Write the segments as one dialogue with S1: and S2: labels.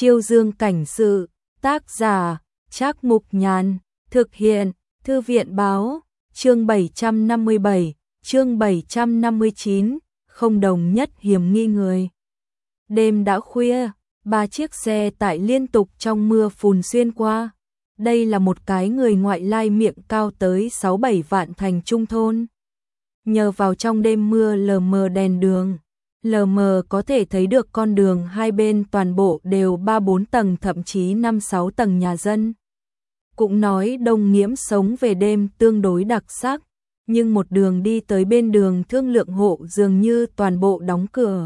S1: Chiêu Dương cảnh sự, tác giả, Trác Mục Nhàn, thực hiện, Thư viện báo, chương 757, chương 759, không đồng nhất hiểm nghi người. Đêm đã khuya, 3 chiếc xe tải liên tục trong mưa phùn xuyên qua. Đây là một cái người ngoại lai miệng cao tới 6-7 vạn thành trung thôn. Nhờ vào trong đêm mưa lờ mờ đèn đường, lờ mờ có thể thấy được con đường hai bên toàn bộ đều 3-4 tầng thậm chí 5-6 tầng nhà dân. Cũng nói Đông Nghiễm sống về đêm tương đối đặc sắc, nhưng một đường đi tới bên đường thương lượng hộ dường như toàn bộ đóng cửa.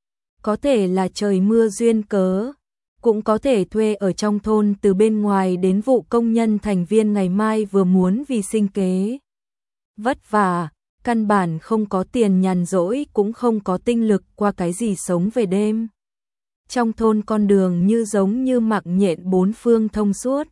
S1: Có thể là trời mưa duyên cớ, cũng có thể thuê ở trong thôn từ bên ngoài đến vụ công nhân thành viên ngày mai vừa muốn vì sinh kế. Vất vả, căn bản không có tiền nhàn rỗi cũng không có tinh lực qua cái gì sống về đêm. Trong thôn con đường như giống như mạng nhện bốn phương thông suốt.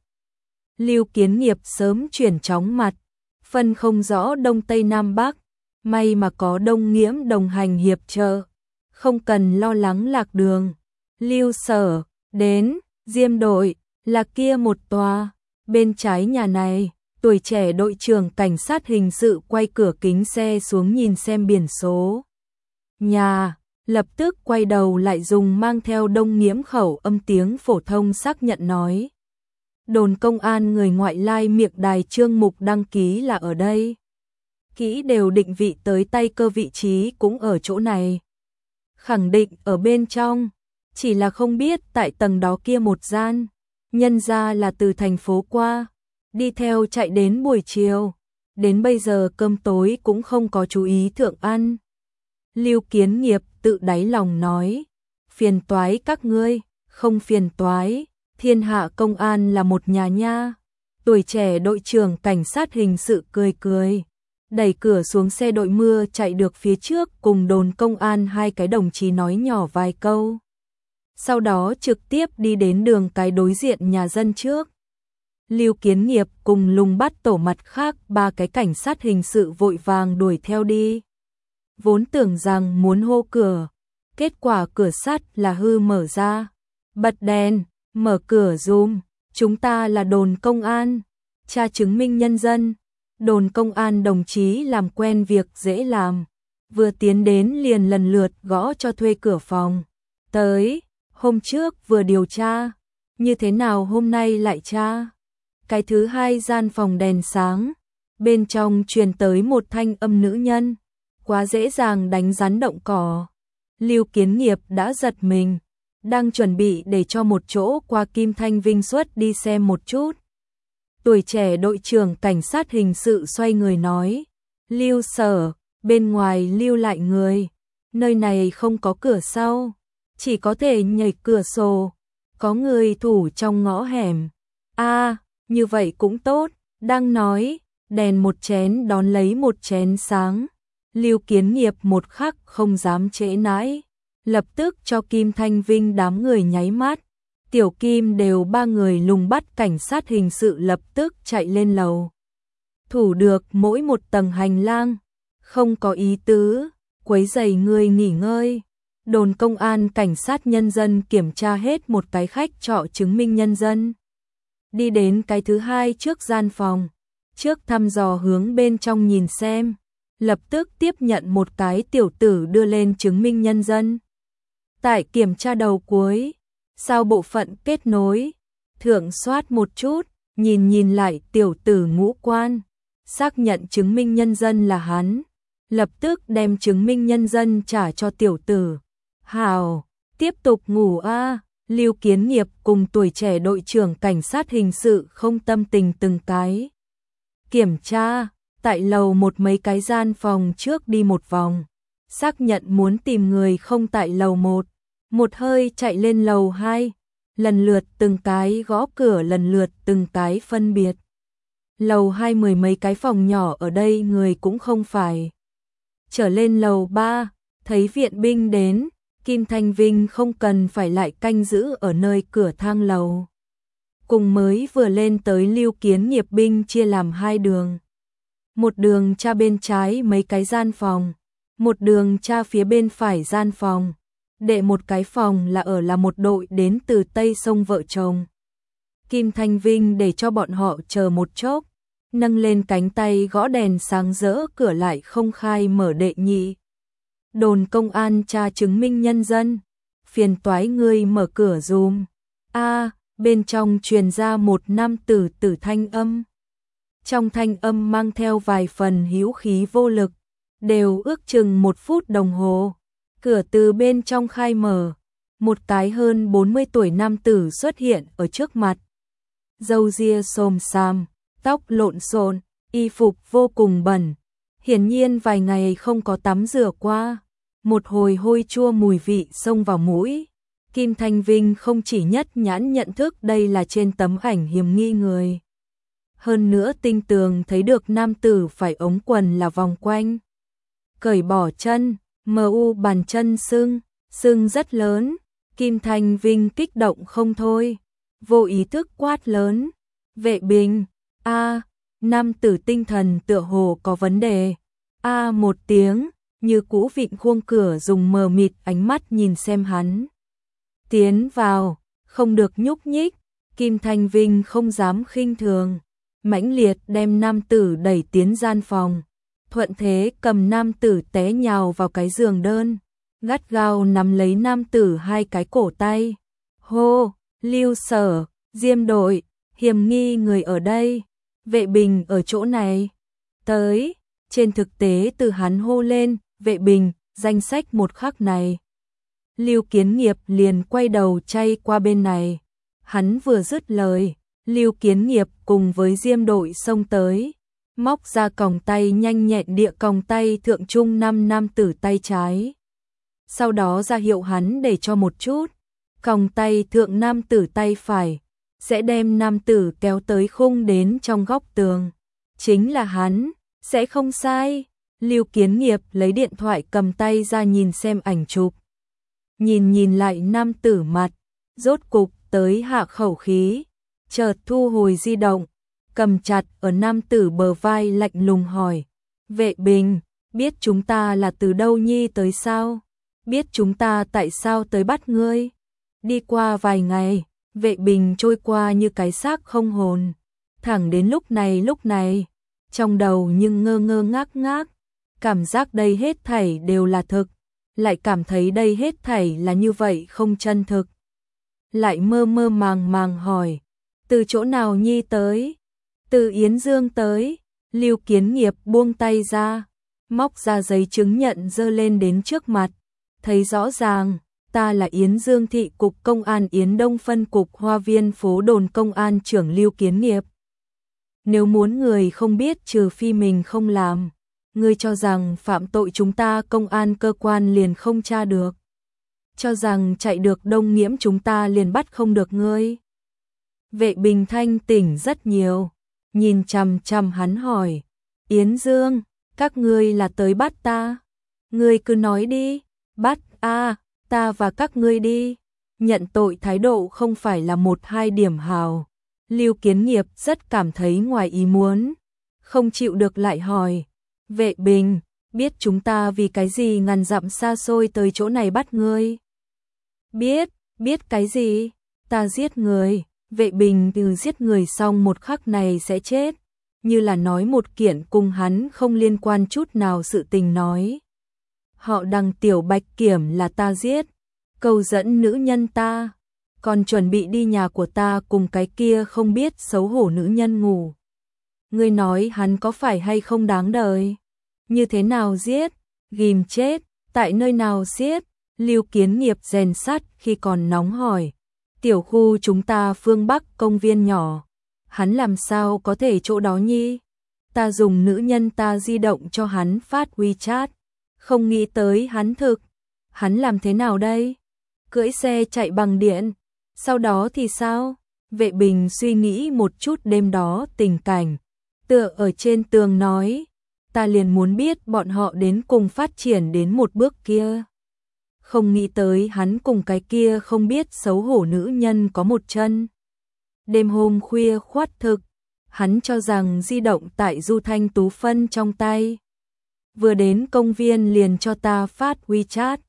S1: Lưu Kiến Nghiệp sớm chuyển chóng mặt, phân không rõ đông tây nam bắc, may mà có Đông Nghiễm đồng hành hiệp trợ, không cần lo lắng lạc đường. Lưu Sở đến, Diêm đội là kia một tòa, bên trái nhà này. Tuổi trẻ đội trưởng cảnh sát hình sự quay cửa kính xe xuống nhìn xem biển số nhà, lập tức quay đầu lại dùng mang theo Đông Nghiễm khẩu âm tiếng phổ thông xác nhận nói. Đồn công an người ngoại lai miệng đài Trương Mục đăng ký là ở đây. Kỹ đều định vị tới tay cơ vị trí cũng ở chỗ này. Khẳng định ở bên trong, chỉ là không biết tại tầng đó kia một gian, nhân ra là từ thành phố qua. Đi theo chạy đến buổi chiều, đến bây giờ cơm tối cũng không có chú ý thượng ăn. Lưu Kiến Nghiệp tự đáy lòng nói, phiền toái các ngươi, không phiền toái, thiên hạ công an là một nhà nha. Tuổi trẻ đội trưởng cảnh sát hình sự cười cười, đẩy cửa xuống xe đội mưa chạy được phía trước cùng đồn công an hai cái đồng chí nói nhỏ vài câu. Sau đó trực tiếp đi đến đường cái đối diện nhà dân trước. Lưu Kiến Nghiệp cùng lùng bắt tổ mặt khác 3 cái cảnh sát hình sự vội vàng đuổi theo đi. Vốn tưởng rằng muốn hô cửa, kết quả cửa sắt là hư mở ra. Bật đèn, mở cửa dùm, chúng ta là đồn công an, tra chứng minh nhân dân. Đồn công an đồng chí làm quen việc dễ làm, vừa tiến đến liền lần lượt gõ cho thuê cửa phòng. Tới, hôm trước vừa điều tra, như thế nào hôm nay lại tra? Cái thứ hai gian phòng đèn sáng, bên trong truyền tới một thanh âm nữ nhân, quá dễ dàng đánh rắn động cỏ. Lưu Kiến Nghiệp đã giật mình, đang chuẩn bị để cho một chỗ qua Kim Thanh Vinh xuất đi xem một chút. Tuổi trẻ đội trưởng cảnh sát hình sự xoay người nói, Lưu Sở, bên ngoài lưu lại người, nơi này không có cửa sau, chỉ có thể nhảy cửa sổ, có người thủ trong ngõ hẻm. Như vậy cũng tốt, đang nói, đèn một chén đón lấy một chén sáng. Lưu Kiến Nghiệp một khắc không dám trễ nãi, lập tức cho Kim Thanh Vinh đám người nháy mắt. Tiểu Kim đều 3 người lùng bắt cảnh sát hình sự lập tức chạy lên lầu. Thủ được mỗi một tầng hành lang, không có ý tứ, quấy rầy người nghỉ ngơi. Đồn công an cảnh sát nhân dân kiểm tra hết một cái khách trọ chứng minh nhân dân. Đi đến cái thứ hai trước gian phòng, trước thăm dò hướng bên trong nhìn xem, lập tức tiếp nhận một cái tiểu tử đưa lên chứng minh nhân dân. Tại kiểm tra đầu cuối, sau bộ phận kết nối, thượng soát một chút, nhìn lại tiểu tử ngũ quan, xác nhận chứng minh nhân dân là hắn, lập tức đem chứng minh nhân dân trả cho tiểu tử. Hào, tiếp tục ngủ a. Lưu Kiến Nghiệp cùng tuổi trẻ đội trưởng cảnh sát hình sự không tâm tình từng cái. Kiểm tra, tại lầu một mấy cái gian phòng trước đi một vòng, xác nhận muốn tìm người không tại lầu 1, một hơi chạy lên lầu 2, lần lượt từng cái gõ cửa lần lượt từng cái phân biệt. Lầu 2 mười mấy cái phòng nhỏ ở đây người cũng không phải. Trở lên lầu 3, thấy viện binh đến. Kim Thanh Vinh không cần phải lại canh giữ ở nơi cửa thang lầu. Cùng mới vừa lên tới Lưu Kiến Nghiệp binh chia làm 2 đường. Một đường tra bên trái mấy cái gian phòng, một đường tra phía bên phải gian phòng. Đệ một cái phòng là một đội đến từ Tây Sông vợ chồng. Kim Thanh Vinh để cho bọn họ chờ một chốc, nâng lên cánh tay gõ đèn sáng rỡ, cửa lại không khai mở. Đệ nhị đồn công an tra chứng minh nhân dân, phiền toái ngươi mở cửa dùm. Bên trong truyền ra một nam tử tử thanh âm. Trong thanh âm mang theo vài phần hữu khí vô lực, đều ước chừng 1 phút đồng hồ. Cửa từ bên trong khai mở, một cái hơn 40 tuổi nam tử xuất hiện ở trước mặt. Râu ria xồm xoàm, tóc lộn xộn, y phục vô cùng bẩn, hiển nhiên vài ngày không có tắm rửa qua. Một hồi hôi chua mùi vị xông vào mũi. Kim Thanh Vinh không chỉ nhất nhãn nhận thức đây là trên tấm ảnh hiểm nghi người. Hơn nữa tinh tường thấy được nam tử phải ống quần là vòng quanh. Cởi bỏ chân, bàn chân sưng rất lớn. Kim Thanh Vinh kích động không thôi, vô ý thức quát lớn. Vệ Bình, nam tử tinh thần tựa hồ có vấn đề. Một tiếng, như cũ vịn khuôn cửa dùng mờ mịt ánh mắt nhìn xem hắn. Tiến vào, không được nhúc nhích. Kim Thanh Vinh không dám khinh thường, mãnh liệt đem nam tử đẩy tiến gian phòng, thuận thế cầm nam tử té nhào vào cái giường đơn, gắt gao nắm lấy nam tử 2 cái cổ tay. Hô, Lưu Sở, Diêm đội, hiểm nghi người ở đây, Vệ Bình ở chỗ này. Tới, trên thực tế từ hắn hô lên, Vệ Bình, danh sách một khắc này. Lưu Kiến Nghiệp liền quay đầu chay qua bên này. Hắn vừa dứt lời, Lưu Kiến Nghiệp cùng với Diêm đội xông tới, móc ra còng tay nhanh nhẹn địa còng tay thượng trung nam tử tay trái. Sau đó ra hiệu hắn để cho một chút, còng tay thượng nam tử tay phải, sẽ đem nam tử kéo tới khung đến trong góc tường. Chính là hắn, sẽ không sai. Lưu Kiến Nghiệp lấy điện thoại cầm tay ra nhìn xem ảnh chụp. Nhìn lại nam tử mặt, rốt cục tới hạ khẩu khí, chợt thu hồi di động, cầm chặt ở nam tử bờ vai lạnh lùng hỏi. Vệ Bình, biết chúng ta là từ đâu nhi tới sao? Biết chúng ta tại sao tới bắt ngươi? Đi qua vài ngày, Vệ Bình trôi qua như cái xác không hồn. Thẳng đến lúc này, trong đầu nhưng ngơ ngác, cảm giác đây hết thảy đều là thực, lại cảm thấy đây hết thảy là như vậy không chân thực. Lại mơ màng hỏi, từ chỗ nào nhi tới? Từ Yến Dương tới. Lưu Kiến Nghiệp buông tay ra, móc ra giấy chứng nhận giơ lên đến trước mặt, thấy rõ ràng, ta là Yến Dương thị cục công an Yến Đông phân cục Hoa Viên phố đồn công an trưởng Lưu Kiến Nghiệp. Nếu muốn người không biết trừ phi mình không làm, ngươi cho rằng phạm tội chúng ta công an cơ quan liền không tra được, cho rằng chạy được Đông Nghiễm chúng ta liền bắt không được ngươi. Vệ Bình thanh tỉnh rất nhiều, nhìn chằm chằm hắn hỏi, Yến Dương, các ngươi là tới bắt ta? Ngươi cứ nói đi, bắt ta và các ngươi đi. Nhận tội thái độ không phải là 1-2 điểm hào. Lưu Kiến Nghiệp rất cảm thấy ngoài ý muốn, không chịu được lại hỏi, Vệ Bình, biết chúng ta vì cái gì ngàn dặm xa xôi tới chỗ này bắt ngươi? Biết cái gì? Ta giết người. Vệ Bình từ giết người xong một khắc này sẽ chết, như là nói một kiện cùng hắn không liên quan chút nào sự tình nói. Họ Đằng Tiểu Bạch Kiểm là ta giết, câu dẫn nữ nhân ta, còn chuẩn bị đi nhà của ta cùng cái kia không biết xấu hổ nữ nhân ngủ. Ngươi nói hắn có phải hay không đáng đời? Như thế nào giết? Ghim chết, tại nơi nào giết? Lưu Kiến Nghiệp rèn sắt khi còn nóng hỏi. Tiểu khu chúng ta phương Bắc công viên nhỏ, hắn làm sao có thể chỗ đó nhi? Ta dùng nữ nhân ta di động cho hắn phát WeChat, không nghĩ tới hắn thực. Hắn làm thế nào đây? Cưỡi xe chạy bằng điện, sau đó thì sao? Vệ Bình suy nghĩ một chút đêm đó tình cảnh, tựa ở trên tường nói, ta liền muốn biết bọn họ đến cùng phát triển đến một bước kia. Không nghĩ tới hắn cùng cái kia không biết xấu hổ nữ nhân có một chân. Đêm hôm khuya khoắt thực, hắn cho rằng di động tại Du Thanh Tú Phân trong tay. Vừa đến công viên liền cho ta phát WeChat,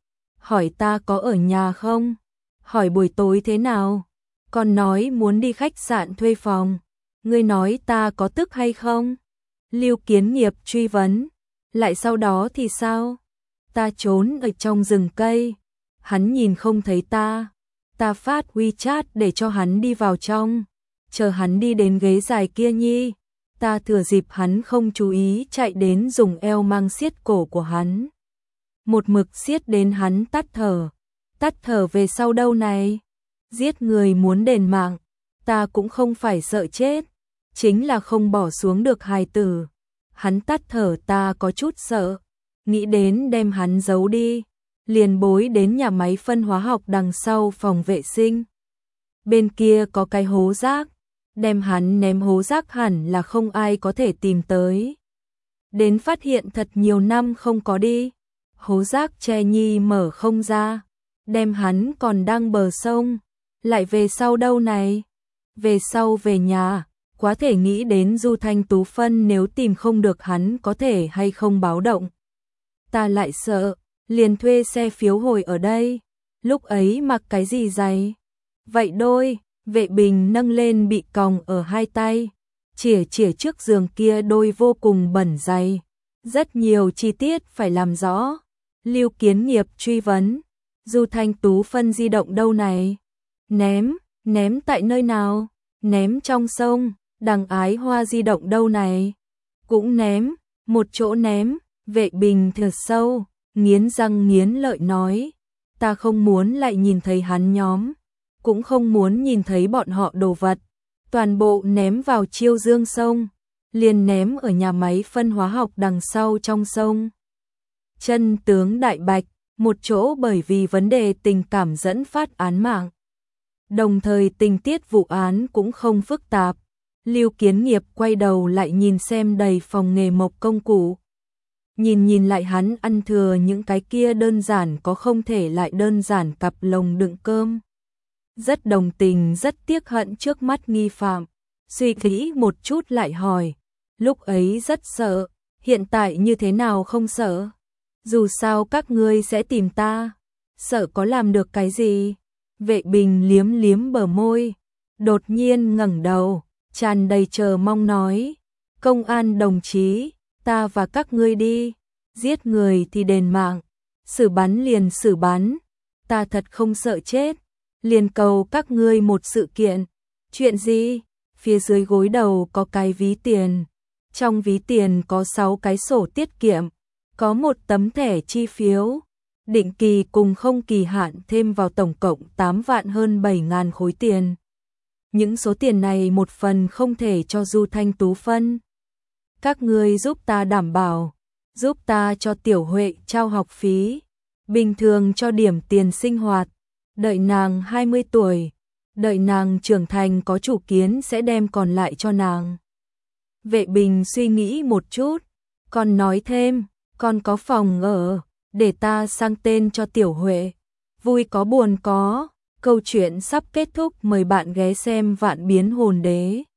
S1: hỏi ta có ở nhà không, hỏi buổi tối thế nào, còn nói muốn đi khách sạn thuê phòng, ngươi nói ta có tức hay không? Lưu Kiến Nghiệp truy vấn, lại sau đó thì sao? Ta trốn ở trong rừng cây, hắn nhìn không thấy ta phát WeChat để cho hắn đi vào trong, chờ hắn đi đến ghế dài kia nhi, ta thừa dịp hắn không chú ý chạy đến dùng eo mang siết cổ của hắn. Một mực siết đến hắn tắt thở về sau đâu này, giết người muốn đền mạng, ta cũng không phải sợ chết, chính là không bỏ xuống được hài tử. Hắn tắt thở ta có chút sợ, nghĩ đến đem hắn giấu đi, liền bối đến nhà máy phân hóa học đằng sau phòng vệ sinh. Bên kia có cái hố rác, đem hắn ném hố rác hẳn là không ai có thể tìm tới. Đến phát hiện thật nhiều năm không có đi, hố rác che nhi mở không ra, đem hắn còn đang bờ sông, lại về sau đâu này? Về sau về nhà, quá thể nghĩ đến Du Thanh Tú Phân nếu tìm không được hắn có thể hay không báo động. Ta lại sợ, liền thuê xe phiếu hồi ở đây, lúc ấy mặc cái gì giày? Vậy đôi, Vệ Bình nâng lên bị còng ở hai tay, chỉa trước giường kia đôi vô cùng bẩn giày. Rất nhiều chi tiết phải làm rõ. Lưu Kiến Nghiệp truy vấn, Du Thanh Tú Phân di động đâu này? Ném tại nơi nào? Ném trong sông. Đằng Ái Hoa di động đâu này? Cũng ném, một chỗ ném. Vệ Bình thở sâu, nghiến răng nghiến lợi nói, ta không muốn lại nhìn thấy hắn nhóm, cũng không muốn nhìn thấy bọn họ đồ vật, toàn bộ ném vào Chiêu Dương sông, liền ném ở nhà máy phân hóa học đằng sau trong sông. Chân tướng đại bạch, một chỗ bởi vì vấn đề tình cảm dẫn phát án mạng. Đồng thời tình tiết vụ án cũng không phức tạp. Lưu Kiến Nghiệp quay đầu lại nhìn xem đầy phòng nghề mộc công cụ. Nhìn lại hắn ăn thừa những cái kia đơn giản có không thể lại đơn giản cặp lồng đựng cơm. Rất đồng tình rất tiếc hận trước mắt nghi phạm. Suy nghĩ một chút lại hỏi, lúc ấy rất sợ, hiện tại như thế nào không sợ? Dù sao các ngươi sẽ tìm ta, sợ có làm được cái gì? Vệ Bình liếm bờ môi, đột nhiên ngẩng đầu, tràn đầy chờ mong nói, công an đồng chí, ta và các ngươi đi, giết người thì đền mạng, xử bắn liền xử bắn, ta thật không sợ chết, liền cầu các ngươi một sự kiện. Chuyện gì? Phía dưới gối đầu có cái ví tiền, trong ví tiền có 6 cái sổ tiết kiệm, có một tấm thẻ chi phiếu, định kỳ cùng không kỳ hạn thêm vào tổng cộng 8 vạn hơn 7.000 khối tiền. Những số tiền này một phần không thể cho Du Thanh Tú phân. Các ngươi giúp ta đảm bảo, giúp ta cho Tiểu Huệ trao học phí, bình thường cho điểm tiền sinh hoạt, đợi nàng 20 tuổi, đợi nàng trưởng thành có chủ kiến sẽ đem còn lại cho nàng. Vệ Bình suy nghĩ một chút, còn nói thêm, còn có phòng ở, để ta sang tên cho Tiểu Huệ. Vui có buồn có, câu chuyện sắp kết thúc, mời bạn ghé xem Vạn Biến Hồn Đế.